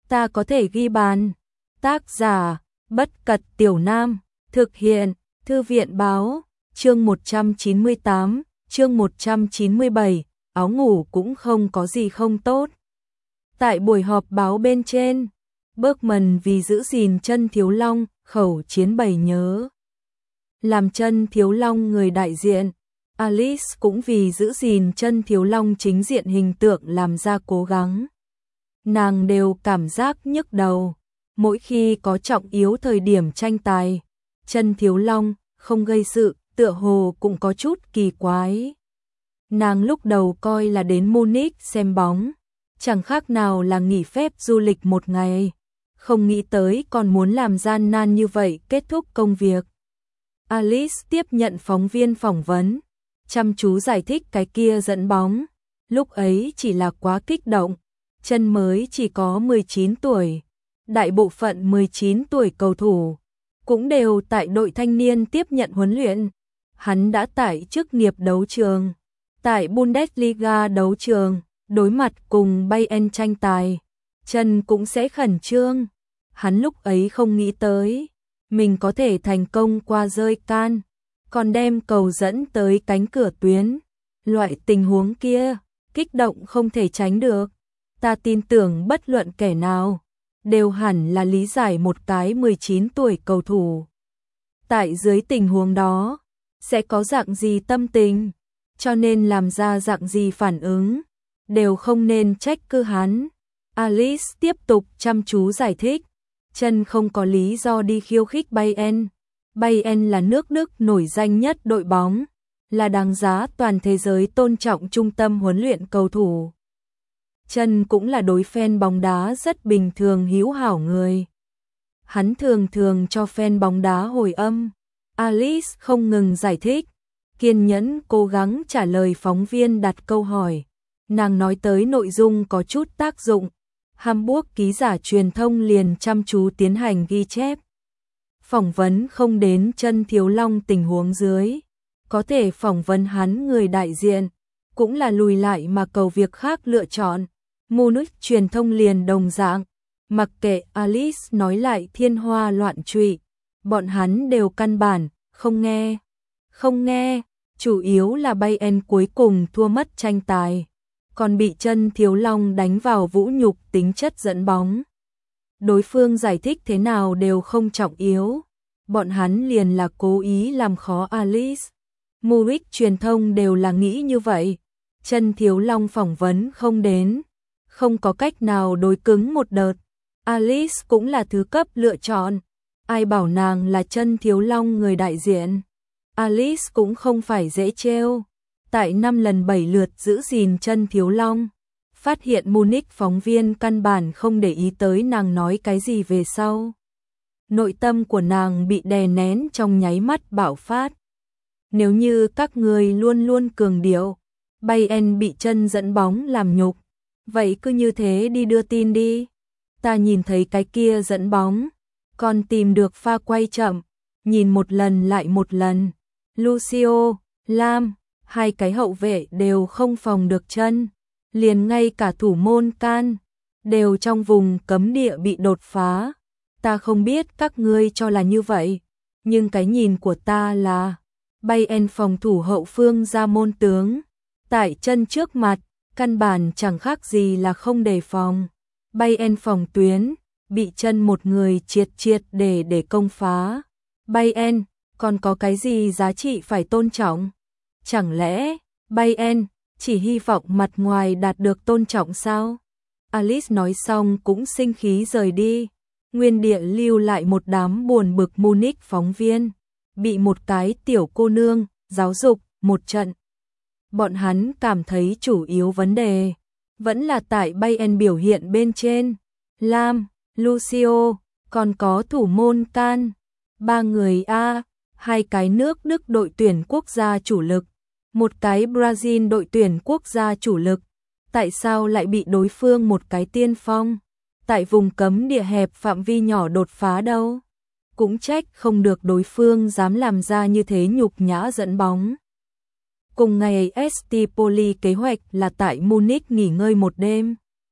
ta có thể ghi bàn. Tác giả, Bất Cật Tiểu Nam, thực hiện, Thư viện báo, chương 198, chương 197, áo ngủ cũng không có gì không tốt. Tại buổi họp báo bên trên, Bergman vì giữ gìn Chân Thiếu Long, khẩu chiến bày nhớ. Làm Chân Thiếu Long người đại diện, Alice cũng vì giữ gìn Chân Thiếu Long chính diện hình tượng làm ra cố gắng. Nàng đều cảm giác nhức đầu, mỗi khi có trọng yếu thời điểm tranh tài, Chân Thiếu Long không gây sự, tựa hồ cũng có chút kỳ quái. Nàng lúc đầu coi là đến Munich xem bóng, chẳng khác nào là nghỉ phép du lịch một ngày, không nghĩ tới còn muốn làm gian nan như vậy kết thúc công việc. Alice tiếp nhận phóng viên phỏng vấn, chăm chú giải thích cái kia dẫn bóng, lúc ấy chỉ là quá kích động, Chân mới chỉ có 19 tuổi, đại bộ phận 19 tuổi cầu thủ cũng đều tại đội thanh niên tiếp nhận huấn luyện. Hắn đã tại chức nghiệp đấu trường, tại Bundesliga đấu trường, đối mặt cùng Bayern tranh tài, Chân cũng sẽ khẩn trương. Hắn lúc ấy không nghĩ tới, mình có thể thành công qua rơi can, còn đem cầu dẫn tới cánh cửa tuyến. Loại tình huống kia, kích động không thể tránh được. Ta tin tưởng bất luận kẻ nào đều hẳn là lý giải một cái 19 tuổi cầu thủ tại dưới tình huống đó sẽ có dạng gì tâm tình, cho nên làm ra dạng gì phản ứng, đều không nên trách cứ hắn. Alice tiếp tục chăm chú giải thích, Chân không có lý do đi khiêu khích Bayern. Bayern là nước Đức nổi danh nhất đội bóng, là đáng giá toàn thế giới tôn trọng trung tâm huấn luyện cầu thủ. Chân cũng là đối fan bóng đá rất bình thường hữu hảo người. Hắn thường thường cho fan bóng đá hồi âm. Alice không ngừng giải thích, kiên nhẫn cố gắng trả lời phóng viên đặt câu hỏi. Nàng nói tới nội dung có chút tác dụng, Hamburg ký giả truyền thông liền chăm chú tiến hành ghi chép. Phỏng vấn không đến Chân Thiếu Long tình huống dưới, có thể phỏng vấn hắn người đại diện, cũng là lùi lại mà cầu việc khác lựa chọn. Munich truyền thông liền đồng dạng, mặc kệ Alice nói lại thiên hoa loạn trụy, bọn hắn đều căn bản không nghe, chủ yếu là Bayern cuối cùng thua mất tranh tài, còn bị Chân Thiếu Long đánh vào vũ nhục tính chất dẫn bóng. Đối phương giải thích thế nào đều không trọng yếu, bọn hắn liền là cố ý làm khó Alice. Munich truyền thông đều là nghĩ như vậy, Chân Thiếu Long phỏng vấn không đến, không có cách nào đối cứng một đợt. Alice cũng là thứ cấp lựa chọn, ai bảo nàng là Chân Thiếu Long người đại diện. Alice cũng không phải dễ trêu, tại 5 lần 7 lượt giữ gìn Chân Thiếu Long, phát hiện Munich phóng viên căn bản không để ý tới nàng nói cái gì về sau. Nội tâm của nàng bị đè nén trong nháy mắt bạo phát. Nếu như các người luôn luôn cường điệu, Bayern bị Chân dẫn bóng làm nhục, vậy cứ như thế đi đưa tin đi. Ta nhìn thấy cái kia dẫn bóng, còn tìm được pha quay chậm, nhìn một lần lại một lần. Lucio, Lam, hai cái hậu vệ đều không phòng được Chân, liền ngay cả thủ môn can đều trong vùng cấm địa bị đột phá. Ta không biết các ngươi cho là như vậy, nhưng cái nhìn của ta là Bayern phòng thủ hậu phương ra môn tướng, tại Chân trước mặt, căn bản chẳng khác gì là không đề phòng. Bayern phòng tuyến, bị Chân một người triệt để công phá. Bayern, còn có cái gì giá trị phải tôn trọng? Chẳng lẽ, Bayern, chỉ hy vọng mặt ngoài đạt được tôn trọng sao? Alice nói xong cũng sinh khí rời đi. Nguyên địa lưu lại một đám buồn bực Munich phóng viên, bị một cái tiểu cô nương giáo dục một trận. Bọn hắn cảm thấy chủ yếu vấn đề vẫn là tại Bayern biểu hiện bên trên. Lam, Lucio, còn có thủ môn can, ba người A, hai cái nước Đức đội tuyển quốc gia chủ lực, một cái Brazil đội tuyển quốc gia chủ lực, tại sao lại bị đối phương một cái tiên phong tại vùng cấm địa hẹp phạm vi nhỏ đột phá đâu? Cũng trách không được đối phương dám làm ra như thế nhục nhã dẫn bóng. Cùng ngày ST Poli kế hoạch là tại Munich nghỉ ngơi một đêm.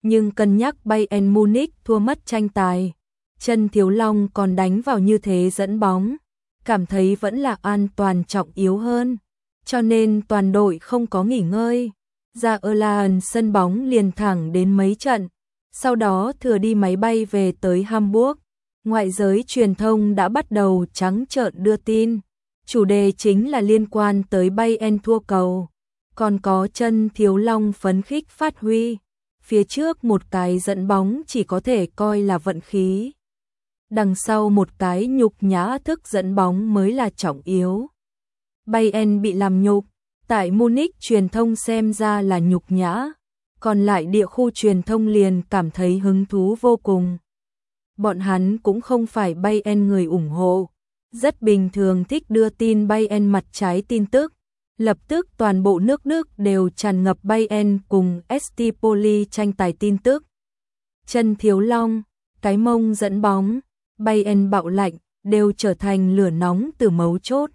nhưng cân nhắc Bayern Munich thua mất tranh tài, Chân Thiếu Long còn đánh vào như thế dẫn bóng, cảm thấy vẫn là an toàn trọng yếu hơn, cho nên toàn đội không có nghỉ ngơi. Ra Erlangen sân bóng liền thẳng đến mấy trận, sau đó thừa đi máy bay về tới Hamburg. Ngoại giới truyền thông đã bắt đầu trắng trợn đưa tin, chủ đề chính là liên quan tới Bayern thua cầu, còn có Chân Thiếu Long phấn khích phát huy. Phía trước một cái dẫn bóng chỉ có thể coi là vận khí, đằng sau một cái nhục nhã thức dẫn bóng mới là trọng yếu. Bayern bị làm nhục, tại Munich truyền thông xem ra là nhục nhã, còn lại địa khu truyền thông liền cảm thấy hứng thú vô cùng. Bọn hắn cũng không phải Bayern người ủng hộ, rất bình thường thích đưa tin Bayern mặt trái tin tức. Lập tức toàn bộ nước Đức đều tràn ngập Bayern cùng ST Poli tranh tài tin tức. Chân Thiếu Long, cái mông dẫn bóng, Bayern bạo lạnh, đều trở thành lửa nóng từ mấu chốt.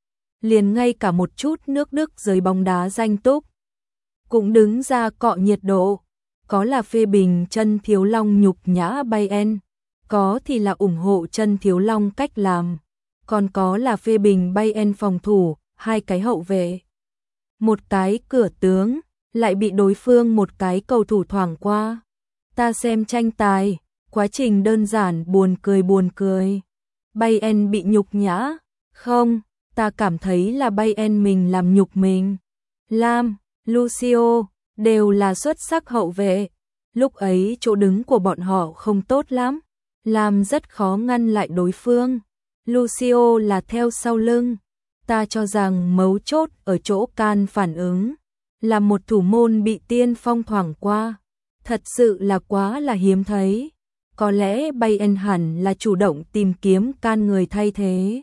Liền ngay cả một chút nước Đức giới bóng đá danh túc cũng đứng ra cọ nhiệt độ, có là phê bình Chân Thiếu Long nhục nhã Bayern, có thì là ủng hộ Chân Thiếu Long cách làm, còn có là phê bình Bayern phòng thủ, hai cái hậu vệ, một cái cửa tướng, lại bị đối phương một cái cầu thủ thoảng qua. Ta xem tranh tài, quá trình đơn giản buồn cười. Bayern bị nhục nhã, không, ta cảm thấy là Bayern mình làm nhục mình. Lam, Lucio, đều là xuất sắc hậu vệ, lúc ấy chỗ đứng của bọn họ không tốt lắm, Lam rất khó ngăn lại đối phương. Lucio là theo sau lưng. Ta cho rằng mấu chốt ở chỗ Can phản ứng, là một thủ môn bị tiên phong thoảng qua, thật sự là quá là hiếm thấy. Có lẽ Bayern hẳn là chủ động tìm kiếm Can người thay thế.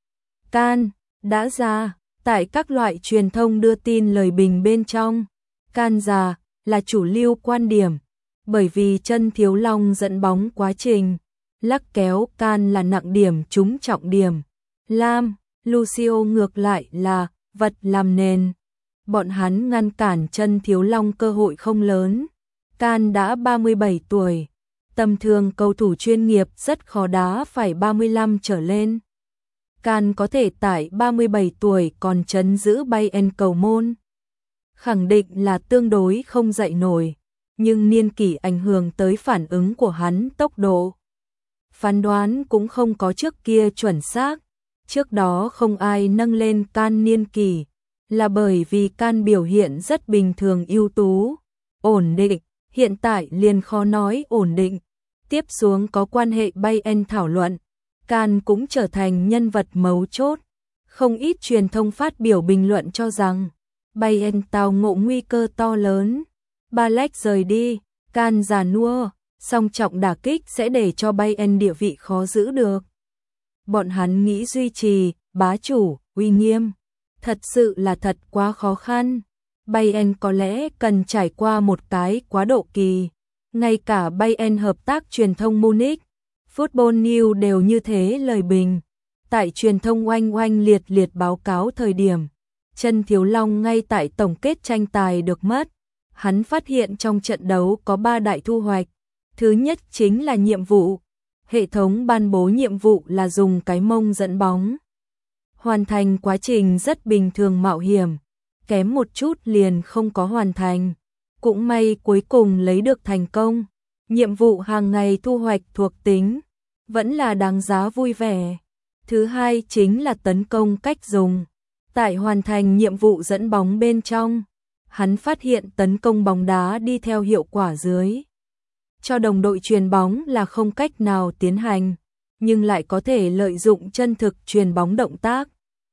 Can đã ra, tại các loại truyền thông đưa tin lời bình bên trong, Can già là chủ lưu quan điểm, bởi vì Chân Thiếu Long dẫn bóng quá trình lắc kéo Can là nặng điểm trúng trọng điểm. Lam, Lucio ngược lại là vật làm nền. Bọn hắn ngăn cản Chân Thiếu Long cơ hội không lớn. Can đã 37 tuổi, tầm thường cầu thủ chuyên nghiệp rất khó đá phải 35 trở lên. Can có thể tại 37 tuổi còn trấn giữ Bayern cầu môn, khẳng định là tương đối không dậy nổi, nhưng niên kỷ ảnh hưởng tới phản ứng của hắn, tốc độ phán đoán cũng không có trước kia chuẩn xác. Trước đó không ai nâng lên Can niên kỷ, là bởi vì Can biểu hiện rất bình thường, ưu tú, ổn định, hiện tại liền khó nói ổn định. Tiếp xuống có quan hệ Bayern thảo luận, Can cũng trở thành nhân vật mấu chốt. Không ít truyền thông phát biểu bình luận cho rằng Bayern tao ngộ nguy cơ to lớn. Balek rời đi, Can già nua, song trọng đả kích sẽ để cho Bayern địa vị khó giữ được. Bọn hắn nghĩ duy trì bá chủ, uy nghiêm, thật sự là thật quá khó khăn. Bayern có lẽ cần trải qua một cái quá độ kỳ. Ngay cả Bayern hợp tác truyền thông Munich, Football News đều như thế lời bình. Tại truyền thông oanh oanh liệt liệt báo cáo thời điểm Chân Thiếu Long ngay tại tổng kết tranh tài được mất, hắn phát hiện trong trận đấu có 3 đại thu hoạch. Thứ nhất chính là nhiệm vụ. Hệ thống ban bố nhiệm vụ là dùng cái mông dẫn bóng. Hoàn thành quá trình rất bình thường, mạo hiểm, kém một chút liền không có hoàn thành. Cũng may cuối cùng lấy được thành công. Nhiệm vụ hàng ngày thu hoạch thuộc tính, vẫn là đáng giá vui vẻ. Thứ hai chính là tấn công cách dùng. Tại hoàn thành nhiệm vụ dẫn bóng bên trong, hắn phát hiện tấn công bóng đá đi theo hiệu quả dưới. Cho đồng đội truyền bóng là không cách nào tiến hành, nhưng lại có thể lợi dụng chân thực truyền bóng động tác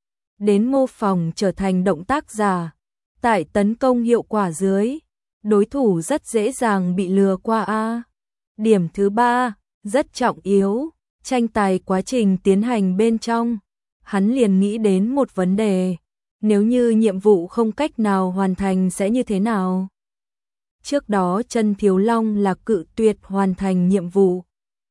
đến mô phỏng trở thành động tác giả. Tại tấn công hiệu quả dưới, đối thủ rất dễ dàng bị lừa qua. Điểm thứ ba, rất trọng yếu, tranh tài quá trình tiến hành bên trong, hắn liền nghĩ đến một vấn đề, nếu như nhiệm vụ không cách nào hoàn thành sẽ như thế nào? Trước đó Chân Thiếu Long là cự tuyệt hoàn thành nhiệm vụ.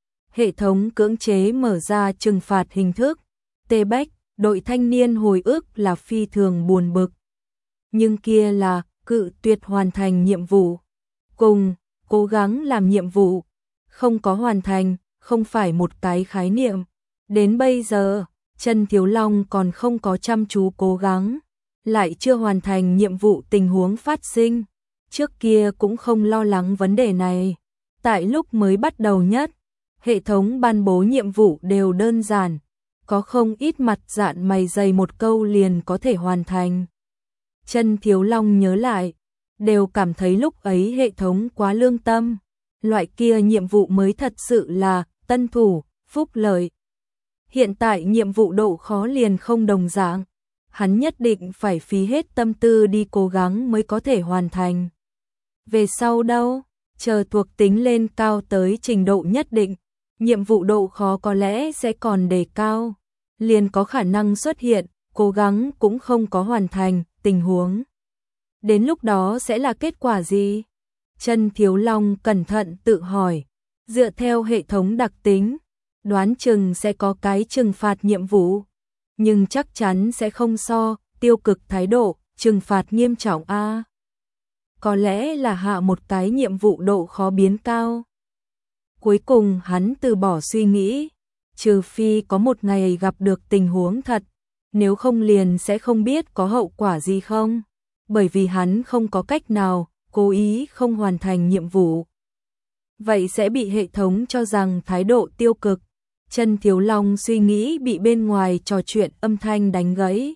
Hệ thống cưỡng chế mở ra trừng phạt hình thức. T-Bách, đội thanh niên hồi ức là phi thường buồn bực. Nhưng kia là cự tuyệt hoàn thành nhiệm vụ. Cùng cố gắng làm nhiệm vụ, không có hoàn thành, không phải một cái khái niệm. Đến bây giờ, Trần Thiếu Long còn không có chăm chú cố gắng, lại chưa hoàn thành nhiệm vụ tình huống phát sinh. Trước kia cũng không lo lắng vấn đề này. Tại lúc mới bắt đầu nhất, hệ thống ban bố nhiệm vụ đều đơn giản, có không ít mặt dạn mày dày một câu liền có thể hoàn thành. Trần Thiếu Long nhớ lại, đều cảm thấy lúc ấy hệ thống quá lương tâm. Loại kia nhiệm vụ mới thật sự là tân thủ, phúc lợi. Hiện tại nhiệm vụ độ khó liền không đồng dạng, hắn nhất định phải phí hết tâm tư đi cố gắng mới có thể hoàn thành. Về sau đâu, chờ thuộc tính lên cao tới trình độ nhất định, nhiệm vụ độ khó có lẽ sẽ còn đề cao, liền có khả năng xuất hiện, cố gắng cũng không có hoàn thành, tình huống. Đến lúc đó sẽ là kết quả gì? Trần Thiếu Long cẩn thận tự hỏi, dựa theo hệ thống đặc tính, đoán chừng sẽ có cái trừng phạt nhiệm vụ, nhưng chắc chắn sẽ không so, tiêu cực thái độ, trừng phạt nghiêm trọng a. Có lẽ là hạ một cái nhiệm vụ độ khó biến cao. Cuối cùng hắn từ bỏ suy nghĩ, trừ phi có một ngày gặp được tình huống thật, nếu không liền sẽ không biết có hậu quả gì không, bởi vì hắn không có cách nào, cố ý không hoàn thành nhiệm vụ. Vậy sẽ bị hệ thống cho rằng thái độ tiêu cực. Trần Thiếu Long suy nghĩ bị bên ngoài trò chuyện âm thanh đánh gãy.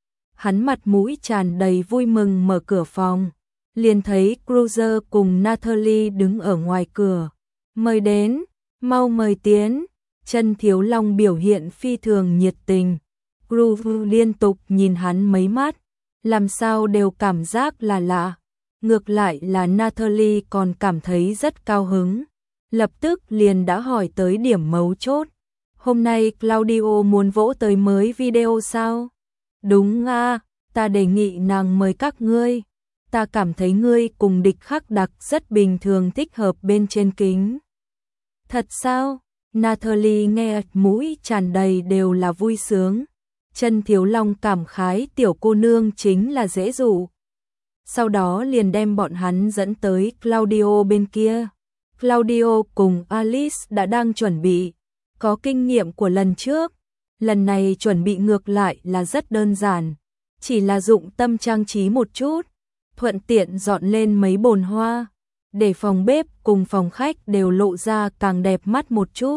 Hắn mặt mũi tràn đầy vui mừng mở cửa phòng, liền thấy Cruiser cùng Natalie đứng ở ngoài cửa. Mời đến, mau mời tiến. Trần Thiếu Long biểu hiện phi thường nhiệt tình. Cruiser liên tục nhìn hắn mấy mắt, làm sao đều cảm giác là lạ. Ngược lại là Natalie còn cảm thấy rất cao hứng, lập tức liền đã hỏi tới điểm mấu chốt. Hôm nay Claudio muốn vỗ tới mới video sao? Đúng à, ta đề nghị nàng mời các ngươi. Ta cảm thấy ngươi cùng địch khắc đặc rất bình thường thích hợp bên trên kính. Thật sao? Natalie nghe mũi tràn đầy đều là vui sướng. Trần Thiếu Long cảm khái tiểu cô nương chính là dễ dụ. Sau đó liền đem bọn hắn dẫn tới Claudio bên kia. Claudio cùng Alice đã đang chuẩn bị, có kinh nghiệm của lần trước. Lần này chuẩn bị ngược lại là rất đơn giản, chỉ là dụng tâm trang trí một chút, thuận tiện dọn lên mấy bồn hoa, để phòng bếp cùng phòng khách đều lộ ra càng đẹp mắt một chút.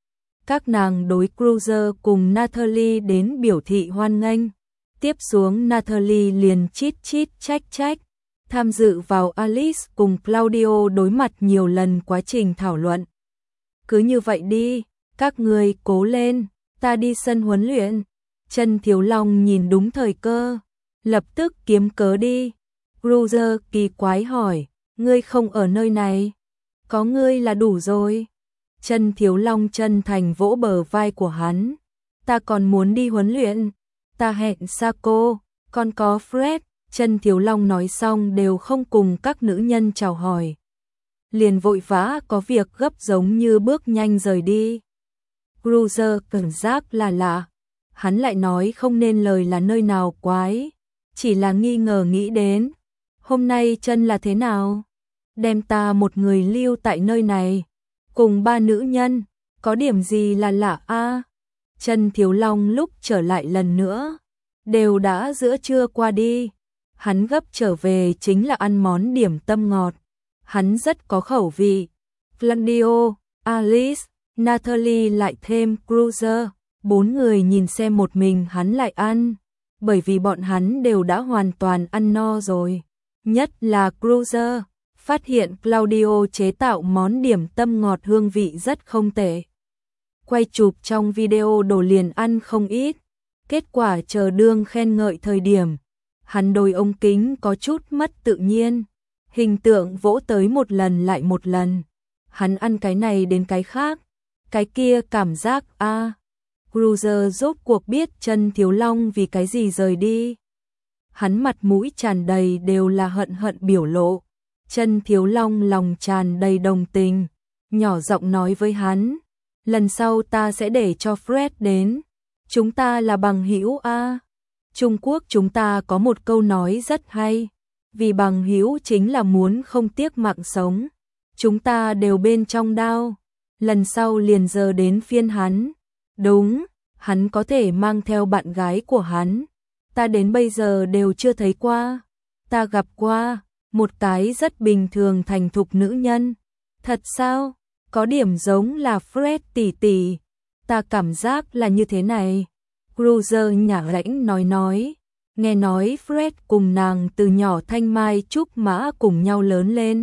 Các nàng đối Cruiser cùng Natalie đến biểu thị hoan nghênh. Tiếp xuống Natalie liền chít chít trách trách, tham dự vào Alice cùng Claudio đối mặt nhiều lần quá trình thảo luận. Cứ như vậy đi, các người cố lên, ta đi sân huấn luyện. Trần Thiếu Long nhìn đúng thời cơ, lập tức kiếm cớ đi. Cruiser kỳ quái hỏi, ngươi không ở nơi này? Có ngươi là đủ rồi. Trần Thiếu Long chân thành vỗ bờ vai của hắn. Ta còn muốn đi huấn luyện. Ta hẹn Sako, còn có Fred. Trần Thiếu Long nói xong đều không cùng các nữ nhân chào hỏi, liền vội vã có việc gấp giống như bước nhanh rời đi. Cruiser cảm giác là lạ, hắn lại nói không nên lời là nơi nào quái, chỉ là nghi ngờ nghĩ đến. Hôm nay chân là thế nào? Đem ta một người lưu tại nơi này, cùng ba nữ nhân, có điểm gì là lạ a? Trần Thiếu Long lúc trở lại lần nữa, đều đã giữa trưa qua đi. Hắn gấp trở về chính là ăn món điểm tâm ngọt. Hắn rất có khẩu vị. Claudio, Alice, Natalie lại thêm Cruiser. 4 người nhìn xem một mình hắn lại ăn. Bởi vì bọn hắn đều đã hoàn toàn ăn no rồi. Nhất là Cruiser, phát hiện Claudio chế tạo món điểm tâm ngọt hương vị rất không tệ. Quay chụp trong video đồ liền ăn không ít. Kết quả chờ đương khen ngợi thời điểm, hắn đôi ống kính có chút mất tự nhiên, hình tượng vỗ tới một lần lại một lần. Hắn ăn cái này đến cái khác, cái kia cảm giác a. Cruiser rốt cuộc biết Trần Thiếu Long vì cái gì rời đi. Hắn mặt mũi tràn đầy đều là hận hận biểu lộ. Trần Thiếu Long lòng tràn đầy đồng tình, nhỏ giọng nói với hắn, lần sau ta sẽ để cho Fred đến. Chúng ta là bằng hữu a. Trung Quốc chúng ta có một câu nói rất hay, vì bằng hữu chính là muốn không tiếc mạng sống. chúng ta đều bên trong đao, lần sau liền giờ đến phiên hắn. Đúng, hắn có thể mang theo bạn gái của hắn, ta đến bây giờ đều chưa thấy qua. Ta gặp qua một cái rất bình thường thành thục nữ nhân. Thật sao? Có điểm giống là Fred tỷ tỷ. Ta cảm giác là như thế này. Cruiser nhả lãnh nói. Nghe nói Fred cùng nàng từ nhỏ thanh mai trúc mã cùng nhau lớn lên.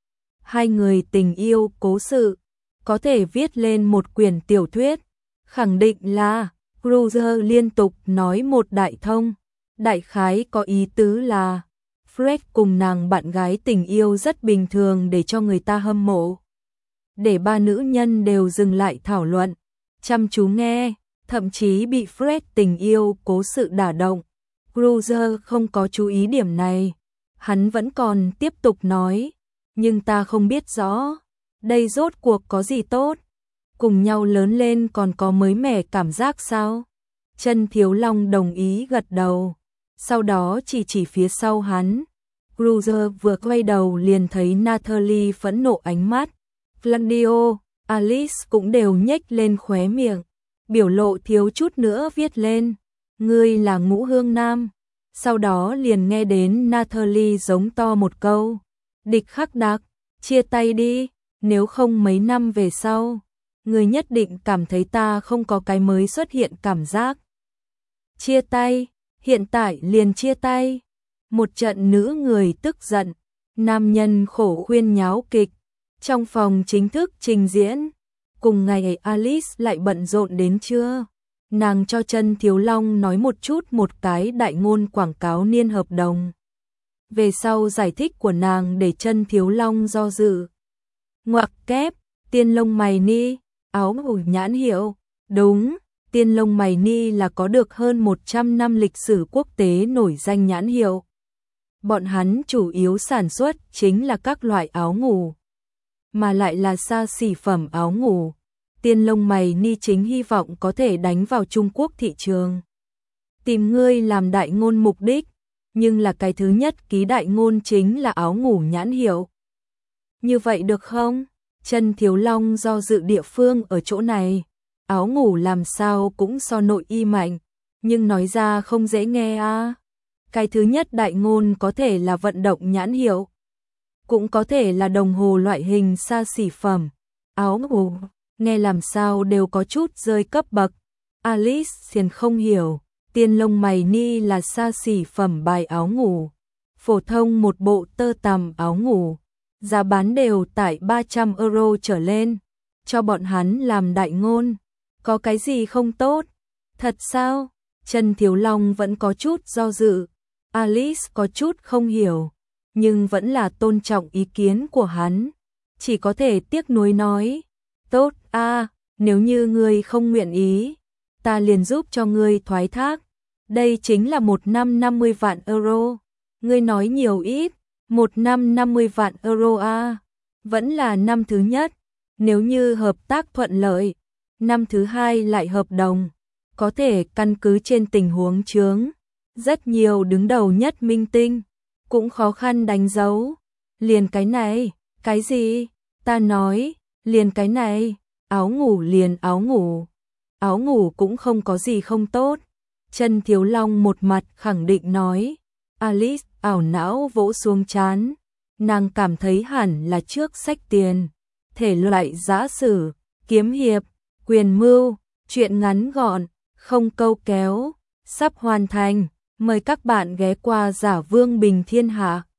Hai người tình yêu cố sự, có thể viết lên một quyển tiểu thuyết. Khẳng định là, Cruiser liên tục nói một đại thông. Đại khái có ý tứ là, Fred cùng nàng bạn gái tình yêu rất bình thường để cho người ta hâm mộ. Để ba nữ nhân đều dừng lại thảo luận, chăm chú nghe, thậm chí bị Fred tình yêu cố sự đả động. Cruiser không có chú ý điểm này, hắn vẫn còn tiếp tục nói, nhưng ta không biết rõ, đây rốt cuộc có gì tốt, cùng nhau lớn lên còn có mới mẻ cảm giác sao? Chân Thiếu Long đồng ý gật đầu, sau đó chỉ phía sau hắn. Cruiser vừa quay đầu liền thấy Natalie phẫn nộ ánh mắt, Claudio, Alice cũng đều nhếch lên khóe miệng, biểu lộ thiếu chút nữa viết lên, ngươi là Ngũ Hương Nam. Sau đó liền nghe đến Natalie giống to một câu, địch khắc đặc, chia tay đi, nếu không mấy năm về sau, ngươi nhất định cảm thấy ta không có cái mới xuất hiện cảm giác. Chia tay, hiện tại liền chia tay. Một trận nữ người tức giận, nam nhân khổ khuyên nháo kịch, trong phòng chính thức trình diễn. Cùng ngày Alice lại bận rộn đến trưa, nàng cho Chân Thiếu Long nói một chút một cái đại ngôn quảng cáo niên hợp đồng. Về sau giải thích của nàng để Chân Thiếu Long do dự. Ngoặc kép, tiên lông mày ni, áo ngủ nhãn hiệu, đúng. Tiên lông mày ni là có được hơn 100 năm lịch sử quốc tế nổi danh nhãn hiệu. Bọn hắn chủ yếu sản xuất chính là các loại áo ngủ, mà lại là xa xỉ phẩm áo ngủ. Tiên lông mày ni chính hy vọng có thể đánh vào Trung Quốc thị trường. Tìm ngươi làm đại ngôn mục đích, nhưng là cái thứ nhất ký đại ngôn chính là áo ngủ nhãn hiệu. Như vậy được không? Chân Thiếu Long do dự địa phương ở chỗ này. Áo ngủ làm sao cũng so nội y mạnh, nhưng nói ra không dễ nghe à. Cái thứ nhất đại ngôn có thể là vận động nhãn hiệu, cũng có thể là đồng hồ loại hình xa xỉ phẩm. Áo ngủ, nghe làm sao đều có chút rơi cấp bậc. Alice liền không hiểu, tiên lông mày ni là xa xỉ phẩm bài áo ngủ. Phổ thông một bộ tơ tằm áo ngủ, giá bán đều tại 300 euro trở lên. Cho bọn hắn làm đại ngôn, có cái gì không tốt? Thật sao? Chân Thiếu Long vẫn có chút do dự. Alice có chút không hiểu, nhưng vẫn là tôn trọng ý kiến của hắn. Chỉ có thể tiếc nuối nói, tốt a, nếu như ngươi không nguyện ý, ta liền giúp cho ngươi thoái thác. Đây chính là một năm 50 vạn euro. Ngươi nói nhiều ít, một năm 50 vạn euro a, vẫn là năm thứ nhất. Nếu như hợp tác thuận lợi, năm thứ hai lại hợp đồng, có thể căn cứ trên tình huống chướng. Rất nhiều đứng đầu nhất minh tinh, cũng khó khăn đánh dấu. Liền cái này, cái gì? Ta nói, liền cái này, áo ngủ liền áo ngủ. Áo ngủ cũng không có gì không tốt. Chân Thiếu Long một mặt khẳng định nói. Alice ảo não vỗ xuống trán. Nàng cảm thấy hẳn là trước xách tiền. Thể loại giã sử, kiếm hiệp, quyền mưu, truyện ngắn gọn, không câu kéo, sắp hoàn thành. Mời các bạn ghé qua Giả Vương Bình Thiên Hạ.